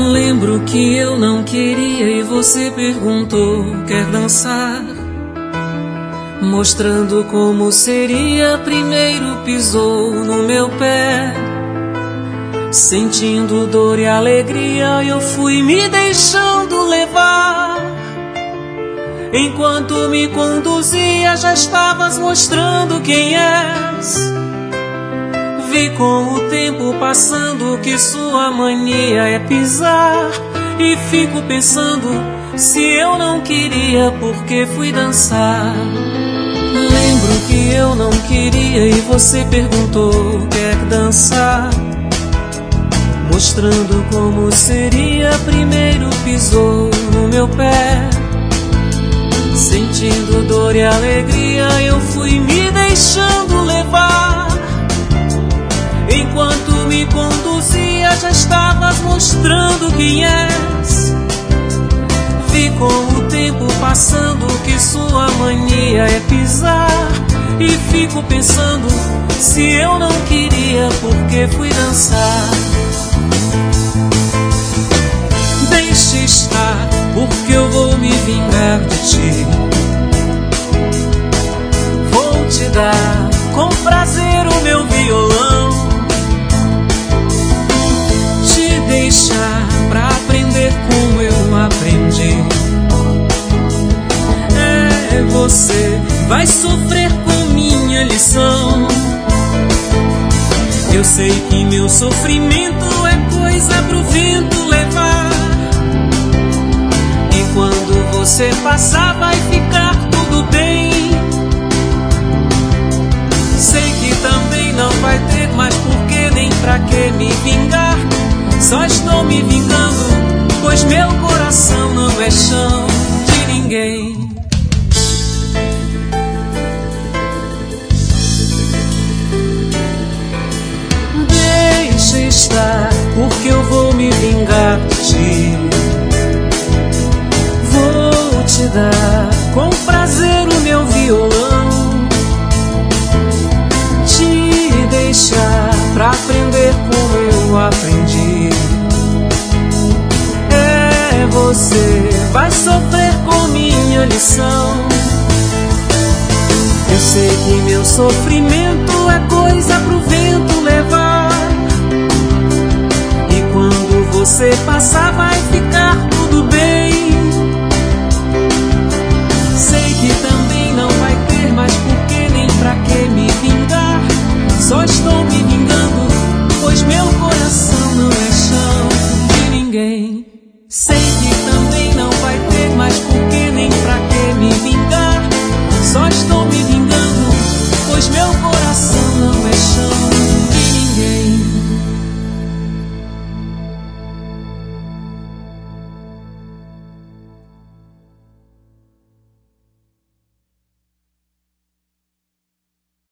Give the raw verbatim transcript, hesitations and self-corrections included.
Lembro que eu não queria e você perguntou, quer dançar? Mostrando como seria, primeiro pisou no meu pé. Sentindo dor e alegria, eu fui me deixando levar. Enquanto me conduzia, já estavas mostrando quem és. Vi com o tempo passando que sua mania é pisar. E fico pensando, se eu não queria, por que fui dançar? Lembro que eu não queria e você perguntou, quer dançar? Mostrando como seria, primeiro pisou no meu pé. Sentindo dor e alegria, eu fui me deixando levar. Enquanto me conduzia, já estavas mostrando quem és. Vi com o tempo passando que sua mania é pisar. E fico pensando, se eu não queria, por que fui dançar? Deixe estar, porque eu vou me vingar de ti. Vou te dar com prazer o meu violão. Te deixar pra aprender como eu aprendi. É, você vai sofrer com minha lição. Eu sei que meu sofrimento é coisa pro vento levar. E quando você passar vai ficar tudo bem. Sei que também não vai ter mais porquê nem pra que me vingar. Só estou me vingando, pois meu coração não é chão de ninguém. Deixa estar, porque eu vou me vingar de ti. Vou te dar com prazer o meu violão. Te deixar pra aprender como eu aprendi. É, você vai sofrer com minha lição. Eu sei que meu sofrimento é coisa pro vento levar. E quando você passar vai ficar tudo bem. Sei que também não vai ter mais porquê nem pra que me vingar. Só estou me vingando, pois meu coração não é chão de ninguém. Sei que também